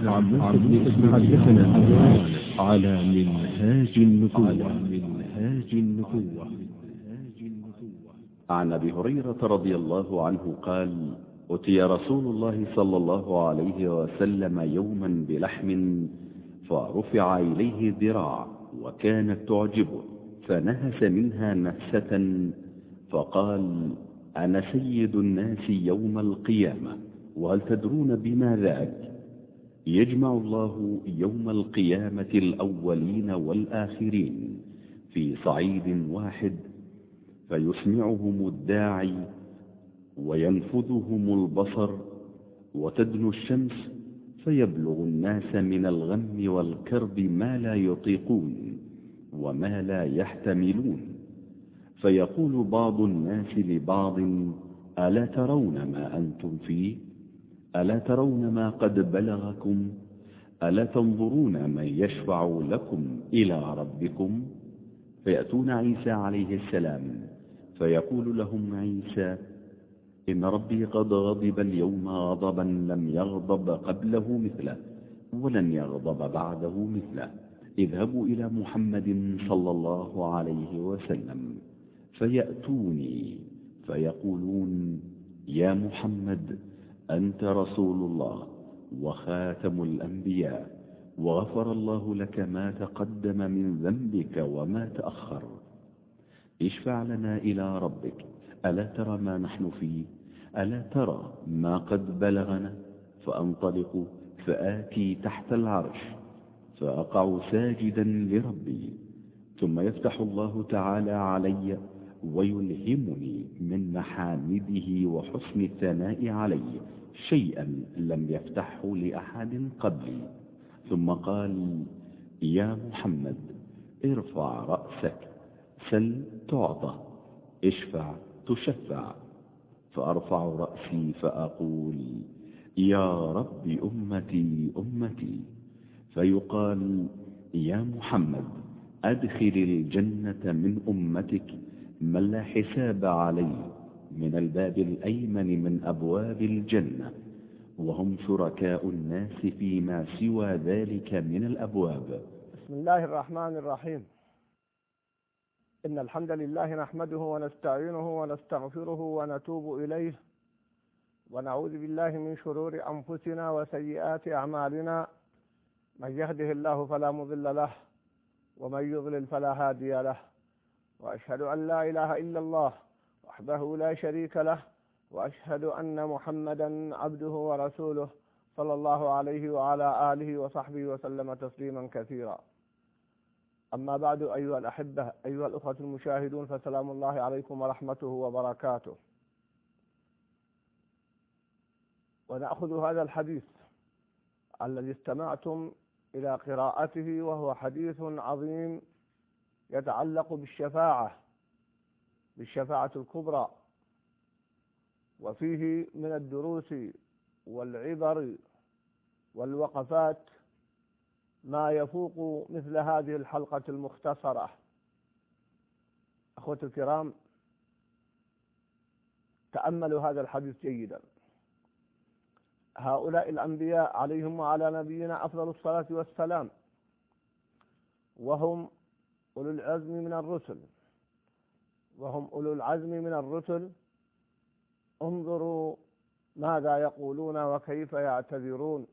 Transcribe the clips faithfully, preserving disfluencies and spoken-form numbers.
حدثنا على منهاج النبوة منهاج النبوة عن أبي هريرة رضي الله عنه قال: أتي رسول الله صلى الله عليه وسلم يوما بلحم فرفع إليه ذراع وكانت تعجبه، فنهس منها نهسة فقال: أنا سيد الناس يوم القيامة، وهل تدرون بما ذاك؟ يجمع الله يوم القيامة الأولين والآخرين في صعيد واحد، فيسمعهم الداعي وينفذهم البصر، وتدنو الشمس فيبلغ الناس من الغم والكرب ما لا يطيقون وما لا يحتملون، فيقول بعض الناس لبعض: ألا ترون ما أنتم فيه؟ ألا ترون ما قد بلغكم؟ ألا تنظرون من يشفع لكم إلى ربكم؟ فيأتون عيسى عليه السلام فيقول لهم عيسى: إن ربي قد غضب اليوم غضبا لم يغضب قبله مثله ولن يغضب بعده مثله، اذهبوا إلى محمد صلى الله عليه وسلم. فيأتوني فيقولون: يا محمد، أنت رسول الله وخاتم الأنبياء، وغفر الله لك ما تقدم من ذنبك وما تأخر، اشفع لنا إلى ربك، ألا ترى ما نحن فيه؟ ألا ترى ما قد بلغنا؟ فأنطلق فآتي تحت العرش فأقع ساجدا لربي، ثم يفتح الله تعالى علي ويلهمني من محامده وحسن الثناء علي شيئا لم يفتحه لأحد قبلي، ثم قال: يا محمد، ارفع رأسك، سل تعطى، اشفع تشفع. فأرفع رأسي فأقول: يا رب أمتي أمتي. فيقال: يا محمد، أدخل الجنة من أمتك من لا حساب عليه من الباب الأيمن من أبواب الجنة، وهم شركاء الناس فيما سوى ذلك من الأبواب. بسم الله الرحمن الرحيم. إن الحمد لله نحمده ونستعينه ونستغفره ونتوب إليه، ونعوذ بالله من شرور أنفسنا وسيئات أعمالنا، من يهده الله فلا مضل له ومن يضلل فلا هادي له، وأشهد أن لا إله إلا الله وحده لا شريك له، وأشهد أن محمدا عبده ورسوله صلى الله عليه وعلى آله وصحبه وسلم تسليما كثيرا. أما بعد، أيها الأحبة، أيها الأخوة المشاهدون، فسلام الله عليكم ورحمته وبركاته. ونأخذ هذا الحديث الذي استمعتم إلى قراءته، وهو حديث عظيم يتعلق بالشفاعة بالشفاعة الكبرى، وفيه من الدروس والعبر والوقفات ما يفوق مثل هذه الحلقة المختصرة. أخوتي الكرام، تأملوا هذا الحديث جيدا. هؤلاء الأنبياء عليهم وعلى نبينا أفضل الصلاة والسلام، وهم أولو العزم من الرسل وهم أولو العزم من الرسل انظروا ماذا يقولون وكيف يعتذرون.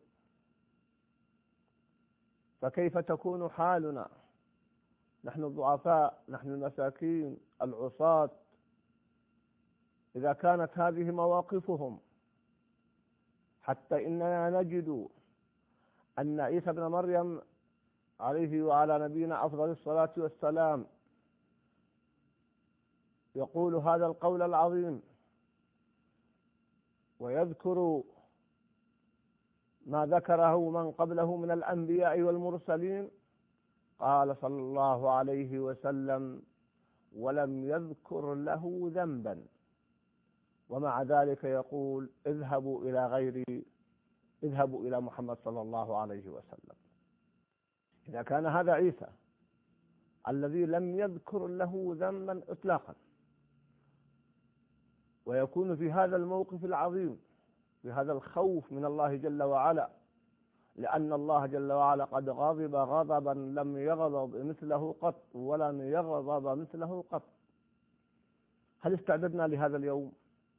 فكيف تكون حالنا نحن الضعفاء، نحن المساكين العصاة، إذا كانت هذه مواقفهم؟ حتى إننا نجد أن عيسى بن مريم عليه وعلى نبينا أفضل الصلاة والسلام يقول هذا القول العظيم، ويذكر ما ذكره من قبله من الأنبياء والمرسلين. قال صلى الله عليه وسلم: ولم يذكر له ذنبا، ومع ذلك يقول: اذهبوا إلى غيري، اذهبوا إلى محمد صلى الله عليه وسلم. إذا كان هذا عيسى الذي لم يذكر له ذنبا إطلاقا، ويكون في هذا الموقف العظيم، بهذا الخوف من الله جل وعلا، لأن الله جل وعلا قد غضب غضبا لم يغضب مثله قط ولن يغضب مثله قط. هل استعددنا لهذا اليوم؟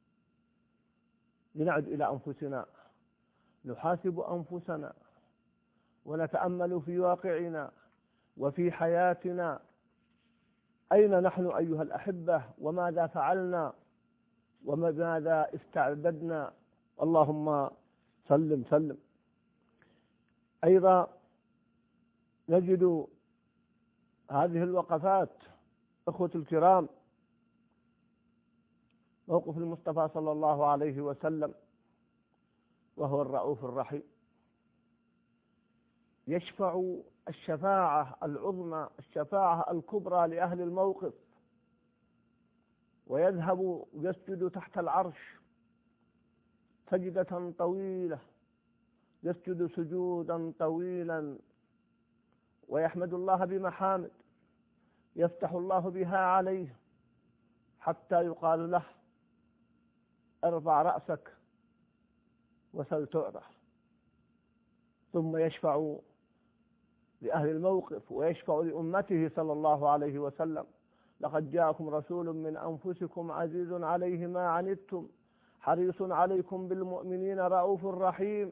لنعد إلى أنفسنا، نحاسب أنفسنا ونتأمل في واقعنا وفي حياتنا، أين نحن أيها الأحبة، وماذا فعلنا وماذا استعددنا. اللهم سلم سلم. أيضا نجد هذه الوقفات أخوة الكرام موقف المصطفى صلى الله عليه وسلم، وهو الرؤوف الرحيم، يشفع الشفاعة العظمى، الشفاعة الكبرى لأهل الموقف، ويذهب يسجد تحت العرش سجدة طويلة، يسجد سجودا طويلا، ويحمد الله بمحامد يفتح الله بها عليه، حتى يقال له ارفع رأسك وسل تعطى. ثم يشفع لأهل الموقف ويشفع لأمته صلى الله عليه وسلم: لقد جاءكم رسول من أنفسكم عزيز عليه ما عنتم حريص عليكم بالمؤمنين رؤوف رحيم.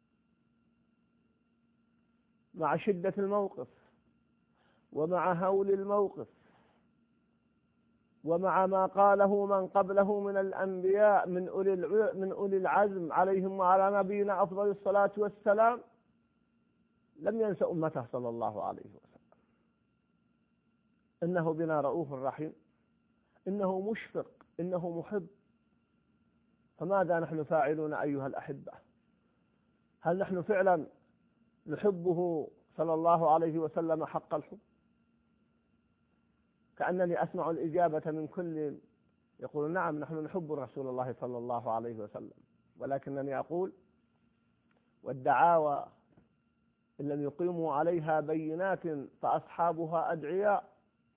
مع شدة الموقف ومع هول الموقف ومع ما قاله من قبله من الأنبياء من أولي من أولي العزم عليهم وعلى نبينا أفضل الصلاة والسلام، لم ينس أمته صلى الله عليه وسلم. إنه بنا رؤوف رحيم، إنه مشفق، إنه محب. فماذا نحن فاعلون أيها الأحبة؟ هل نحن فعلا نحبه صلى الله عليه وسلم حق الحب؟ كأنني أسمع الإجابة من كل يقول: نعم، نحن نحب رسول الله صلى الله عليه وسلم، ولكنني أقول: والدعاوى إن لم يقيموا عليها بينات فأصحابها أدعياء.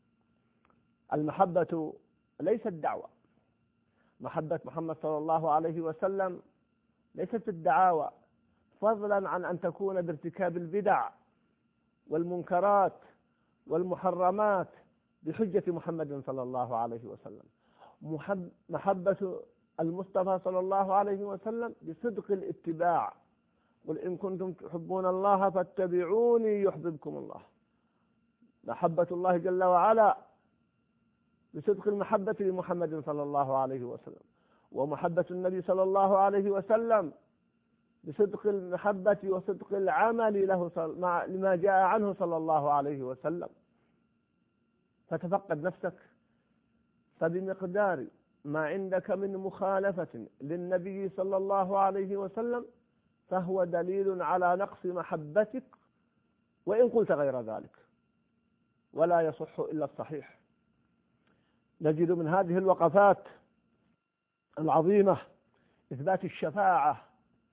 المحبة ليست دعوة، محبة محمد صلى الله عليه وسلم ليست الدعاوى، فضلا عن أن تكون بارتكاب البدع والمنكرات والمحرمات بحجة محمد صلى الله عليه وسلم. محبة المصطفى صلى الله عليه وسلم بصدق الاتباع. قل إن كنتم تحبون الله فاتبعوني يحببكم الله. محبة الله جل وعلا بصدق المحبة لمحمد صلى الله عليه وسلم، ومحبة النبي صلى الله عليه وسلم بصدق المحبة وصدق العمل له لما جاء عنه صلى الله عليه وسلم. فتفقد نفسك، فبمقدار ما عندك من مخالفة للنبي صلى الله عليه وسلم فهو دليل على نقص محبتك، وإن قلت غير ذلك، ولا يصح إلا الصحيح. نجد من هذه الوقفات العظيمة إثبات الشفاعة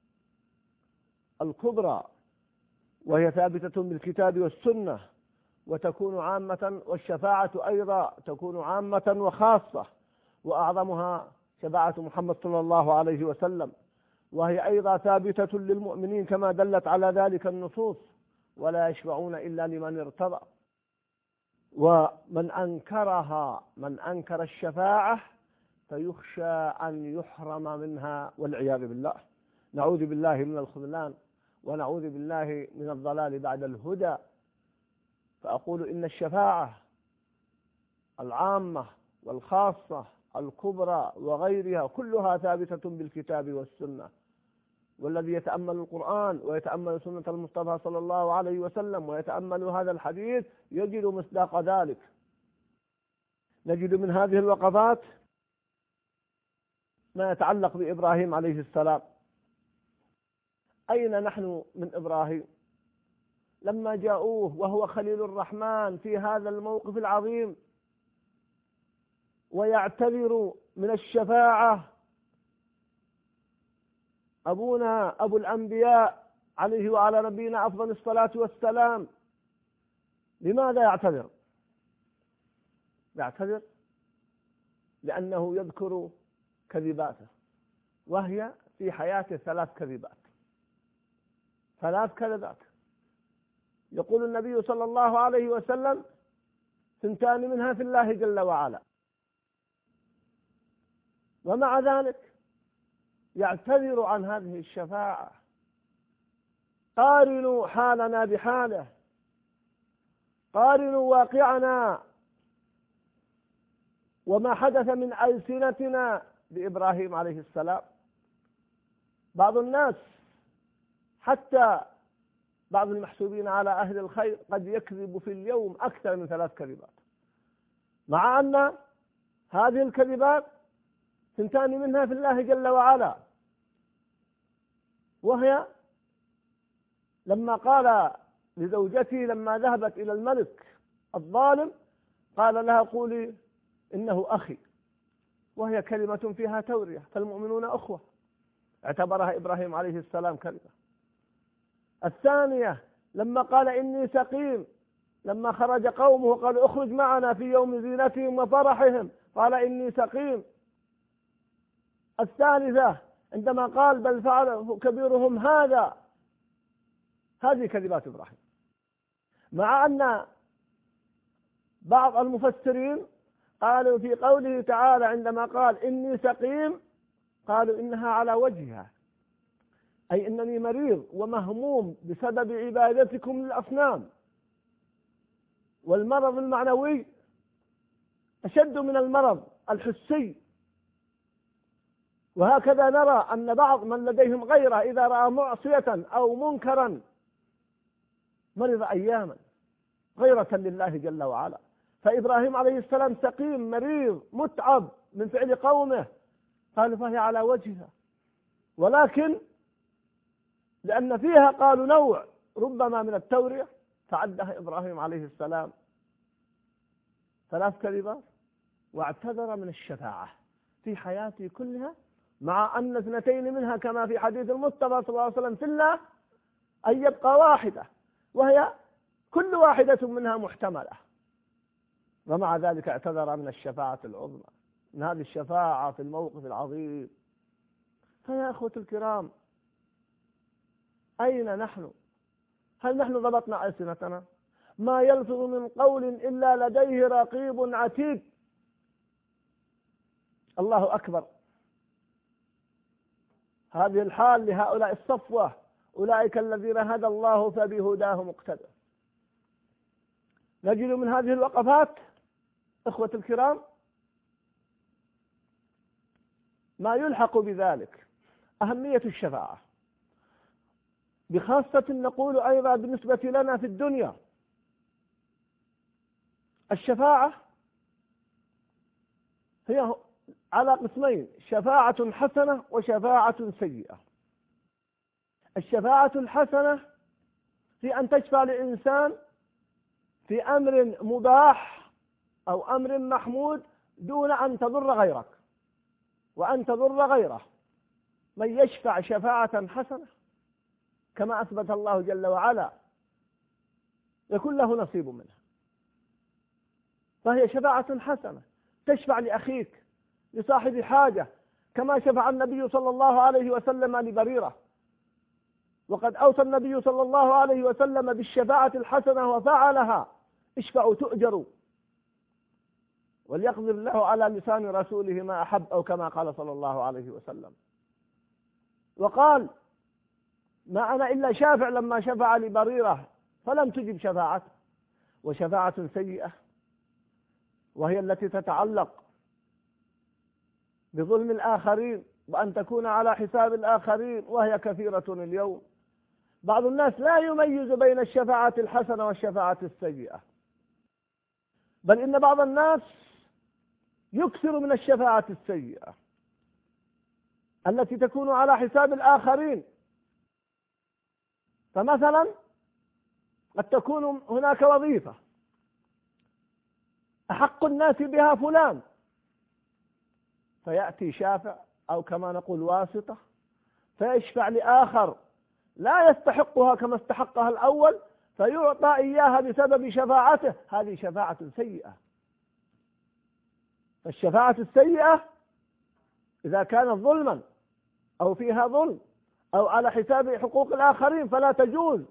الكبرى، وهي ثابتة بالكتاب والسنة، وتكون عامة، والشفاعة أيضا تكون عامة وخاصة، وأعظمها شفاعة محمد صلى الله عليه وسلم، وهي أيضا ثابتة للمؤمنين كما دلت على ذلك النصوص: ولا يشفعون إلا لمن ارتضى. ومن أنكرها، من أنكر الشفاعة فيخشى أن يحرم منها والعياذ بالله. نعوذ بالله من الخذلان، ونعوذ بالله من الضلال بعد الهدى. فأقول إن الشفاعة العامة والخاصة الكبرى وغيرها كلها ثابتة بالكتاب والسنة، والذي يتأمل القرآن ويتأمل سنة المصطفى صلى الله عليه وسلم ويتأمل هذا الحديث يجد مصداق ذلك. نجد من هذه الوقفات ما يتعلق بإبراهيم عليه السلام. أين نحن من إبراهيم لما جاءوه وهو خليل الرحمن في هذا الموقف العظيم ويعتذر من الشفاعة؟ أبونا أبو الأنبياء عليه وعلى نبينا أفضل الصلاة والسلام، لماذا يعتذر؟ يعتذر لأنه يذكر كذباته، وهي في حياته ثلاث كذبات. ثلاث كذبات. يقول النبي صلى الله عليه وسلم: ثنتان منها في الله جل وعلا. ومع ذلك يعتذر عن هذه الشفاعة. قارنوا حالنا بحاله، قارنوا واقعنا وما حدث من ألسنتنا بإبراهيم عليه السلام. بعض الناس حتى بعض المحسوبين على أهل الخير قد يكذب في اليوم أكثر من ثلاث كذبات، مع أن هذه الكذبات ثنتان منها في الله جل وعلا، وهي لما قال لزوجته لما ذهبت إلى الملك الظالم قال لها: قولي إنه أخي، وهي كلمة فيها تورية، فالمؤمنون أخوة، اعتبرها إبراهيم عليه السلام كذبة. الثانية لما قال: إني سقيم، لما خرج قومه قالوا: اخرج معنا في يوم زينتهم وفرحهم، قال: إني سقيم. الثالثة عندما قال: بل فعله كبيرهم هذا. هذه كذبات إبراهيم، مع أن بعض المفسرين قالوا في قوله تعالى عندما قال: إني سقيم، قالوا إنها على وجهها، أي إنني مريض ومهموم بسبب عبادتكم للأصنام. والمرض المعنوي أشد من المرض الحسي. وهكذا نرى أن بعض من لديهم غيرة إذا رأى معصية أو منكرا مرض أياما غيرة لله جل وعلا. فإبراهيم عليه السلام سقيم مريض متعب من فعل قومه، قالوا فهي على وجهها، ولكن لأن فيها قالوا نوع ربما من التورية فعدها إبراهيم عليه السلام ثلاث كذبات، واعتذر من الشفاعة في حياته كلها، مع أن اثنتين منها كما في حديث المصطفى صلى الله عليه وسلم في الله أن يبقى واحدة، وهي كل واحدة منها محتملة، ومع ذلك اعتذر من الشفاعة العظمى، من هذه الشفاعة في الموقف العظيم. فيا أخوة الكرام، أين نحن؟ هل نحن ضبطنا ألسنتنا؟ ما يلفظ من قول إلا لديه رقيب عتيد. الله أكبر. هذه الحال لهؤلاء الصفوة، أولئك الذين هدى الله فبهداه مقتدى. نجد من هذه الوقفات إخوة الكرام ما يلحق بذلك أهمية الشفاعة، بخاصة نقول أيضا بالنسبة لنا في الدنيا. الشفاعة هي على قسمين: شفاعة حسنة وشفاعة سيئة. الشفاعة الحسنة في أن تشفع لإنسان في أمر مباح أو أمر محمود دون أن تضر غيرك وأن تضر غيره. من يشفع شفاعة حسنة كما أثبت الله جل وعلا يكون له نصيب منها، فهي شفاعة حسنة. تشفع لأخيك لصاحب حاجة كما شفع النبي صلى الله عليه وسلم لبريرة، وقد أوصى النبي صلى الله عليه وسلم بالشفاعة الحسنة وفعلها: اشفعوا تؤجروا، وليقدر الله على لسان رسوله ما أحب، أو كما قال صلى الله عليه وسلم. وقال: ما أنا إلا شافع لما شفع لبريرة فلم تجب شفاعته. وشفاعة سيئة وهي التي تتعلق بظلم الآخرين وأن تكون على حساب الآخرين، وهي كثيرة اليوم. بعض الناس لا يميز بين الشفاعة الحسنة والشفاعة السيئة، بل إن بعض الناس يكثر من الشفاعة السيئة التي تكون على حساب الآخرين. فمثلا قد تكون هناك وظيفة أحق الناس بها فلان، فيأتي شافع أو كما نقول واسطة فيشفع لآخر لا يستحقها كما استحقها الأول، فيعطى إياها بسبب شفاعته. هذه شفاعة سيئة. فالشفاعة السيئة إذا كانت ظلما أو فيها ظلم أو على حساب حقوق الآخرين فلا تجوز،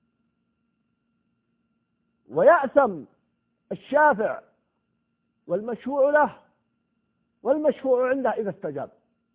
ويأثم الشافع والمشفوع له والمشفوع عنده إذا استجاب.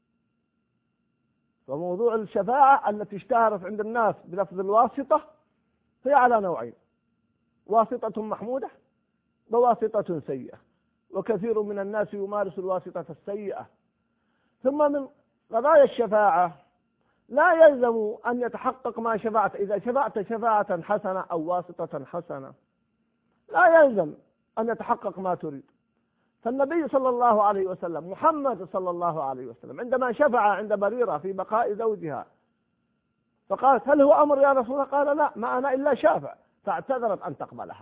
فموضوع الشفاعة التي اشتهرت عند الناس بلفظ الواسطة هي على نوعين: واسطة محمودة وواسطة سيئة، وكثير من الناس يمارس الواسطة السيئة. ثم من قضايا الشفاعة لا يلزم أن يتحقق ما شفعت. إذا شفعت شفاعة حسنة أو واسطة حسنة لا يلزم أن يتحقق ما تريد. فالنبي صلى الله عليه وسلم، محمد صلى الله عليه وسلم، عندما شفع عند بريرة في بقاء زوجها فقالت: هل هو أمر يا رسول الله؟ قال: لا، ما أنا إلا شافع، فاعتذرت أن تقبلها.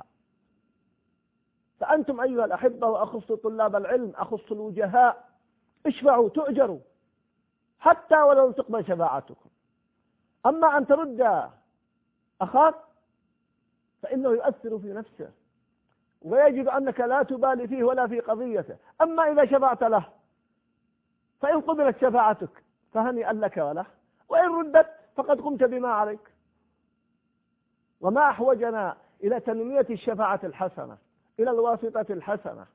فأنتم أيها الأحبة، وأخص طلاب العلم، أخص الوجهاء، اشفعوا تؤجروا حتى ولو تقبل شفاعتكم. أما أن ترد أخاك فإنه يؤثر في نفسه ويجد أنك لا تبالي فيه ولا في قضيته. أما إذا شفعت له فإن قبلت شفاعتك فهنيئا لك وله، وإن ردت فقد قمت بما عليك. وما أحوجنا إلى تنمية الشفاعة الحسنة، إلى الواسطة الحسنة،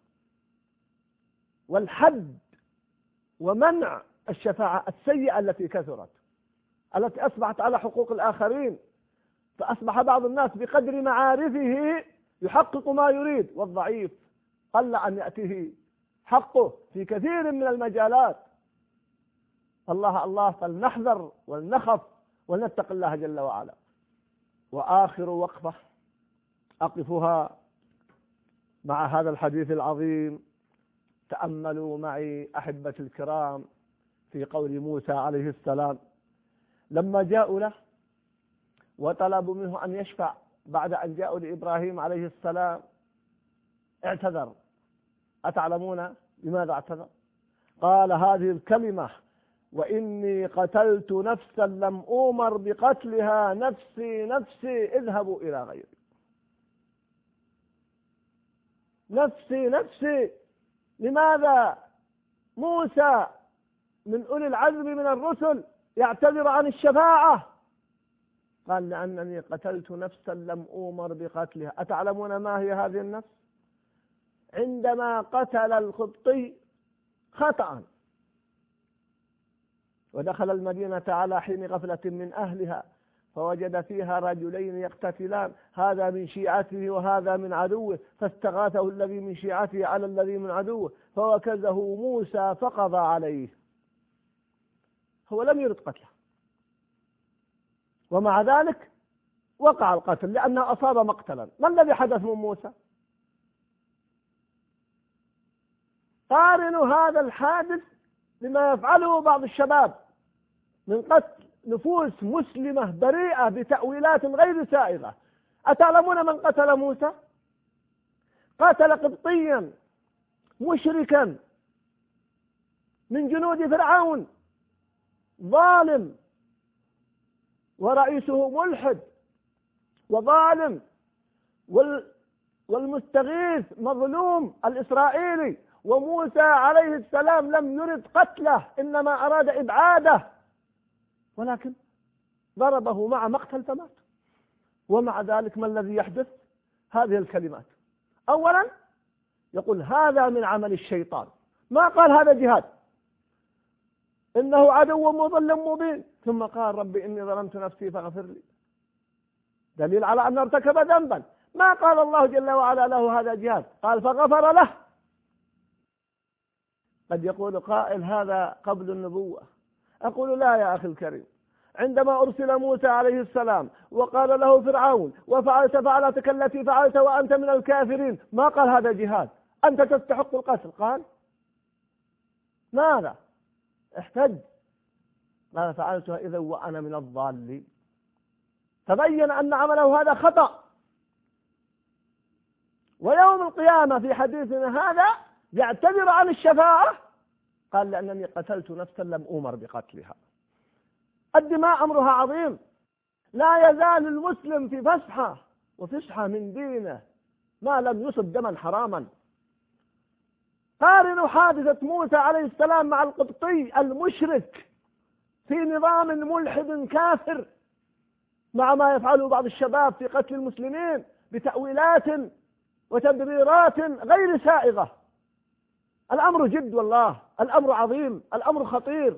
والحد ومنع الشفاعة السيئة التي كثرت، التي أصبحت على حقوق الآخرين. فأصبح بعض الناس بقدر معارفه يحقق ما يريد، والضعيف قل أن يأتيه حقه في كثير من المجالات. الله الله، فلنحذر ولنخف ولنتق الله جل وعلا. وآخر وقفة أقفها مع هذا الحديث العظيم، تأملوا معي أحبة الكرام في قول موسى عليه السلام لما جاءوا له وطلبوا منه أن يشفع بعد أن جاءوا لإبراهيم عليه السلام، اعتذر. أتعلمون لماذا اعتذر؟ قال هذه الكلمة: وإني قتلت نفسا لم أؤمر بقتلها، نفسي نفسي اذهبوا إلى غيري. نفسي نفسي. لماذا موسى من أولي العزم من الرسل يعتذر عن الشفاعة؟ قال: لأنني قتلت نفسا لم أؤمر بقتلها. أتعلمون ما هي هذه النفس؟ عندما قتل القبطي خطأ ودخل المدينة على حين غفلة من أهلها فوجد فيها رجلين يقتتلان، هذا من شيعته وهذا من عدوه، فاستغاثه الذي من شيعته على الذي من عدوه فوكزه موسى فقضى عليه. هو لم يرد قتله، ومع ذلك وقع القتل لأنه أصاب مقتلا. ما الذي حدث من موسى؟ قارنوا هذا الحادث بما يفعله بعض الشباب من قتل نفوس مسلمة بريئة بتأويلات غير سائغة. أتعلمون من قتل موسى؟ قتل قبطيا مشركا من جنود فرعون ظالم، ورئيسه ملحد وظالم، والمستغيث مظلوم الإسرائيلي. وموسى عليه السلام لم يرد قتله، إنما أراد إبعاده، ولكن ضربه مع مقتل فمات. ومع ذلك ما الذي يحدث؟ هذه الكلمات. أولا يقول هذا من عمل الشيطان، ما قال هذا جهاد، إنه عدو مضل مبين، ثم قال رب إني ظلمت نفسي فاغفر لي، دليل على أن ارتكب ذنبا. ما قال الله جل وعلا له هذا جهاد، قال فغفر له. قد يقول قائل هذا قبل النبوة. أقول لا يا أخي الكريم، عندما أرسل موسى عليه السلام وقال له فرعون وفعلت فعلتك التي فعلت وأنت من الكافرين، ما قال هذا جهاد، أنت تستحق القتل. قال ماذا؟ احتج، قال فعلتها إذا وأنا من الضالين. تبين أن عمله هذا خطأ. ويوم القيامة في حديثنا هذا يعتذر عن الشفاعة، قال لأنني قتلت نفسا لم أؤمر بقتلها. الدماء أمرها عظيم، لا يزال المسلم في فسحة وفسحة من دينه ما لم يصب دما حراما. قارنوا حادثة موسى عليه السلام مع القبطي المشرك في نظام ملحد كافر، مع ما يفعله بعض الشباب في قتل المسلمين بتأويلات وتبريرات غير سائغة. الأمر جد والله، الأمر عظيم، الأمر خطير.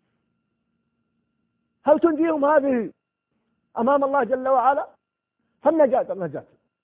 هل تنجيهم هذه أمام الله جل وعلا؟ فالنجاة النجاة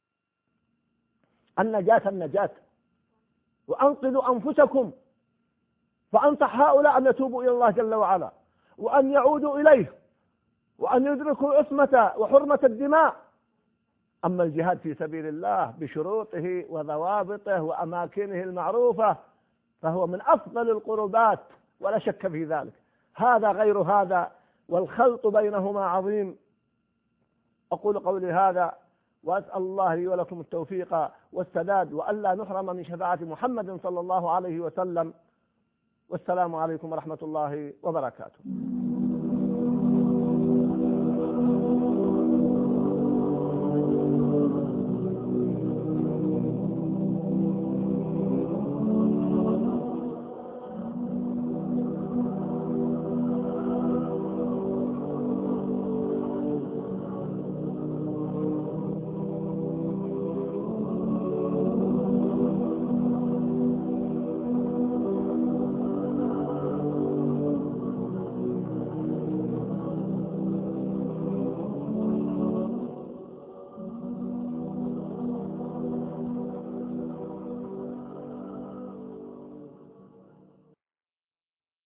النجاة النجاة وأنقذوا أنفسكم. فأنصح هؤلاء أن يتوبوا إلى الله جل وعلا، وأن يعودوا إليه، وأن يدركوا عصمة وحرمة الدماء. أما الجهاد في سبيل الله بشروطه وضوابطه وأماكنه المعروفة فهو من أفضل القربات ولا شك في ذلك. هذا غير هذا، والخلط بينهما عظيم. أقول قولي هذا وأسأل الله لي ولكم التوفيق والسداد، وألا نحرم من شفاعة محمد صلى الله عليه وسلم. والسلام عليكم ورحمة الله وبركاته.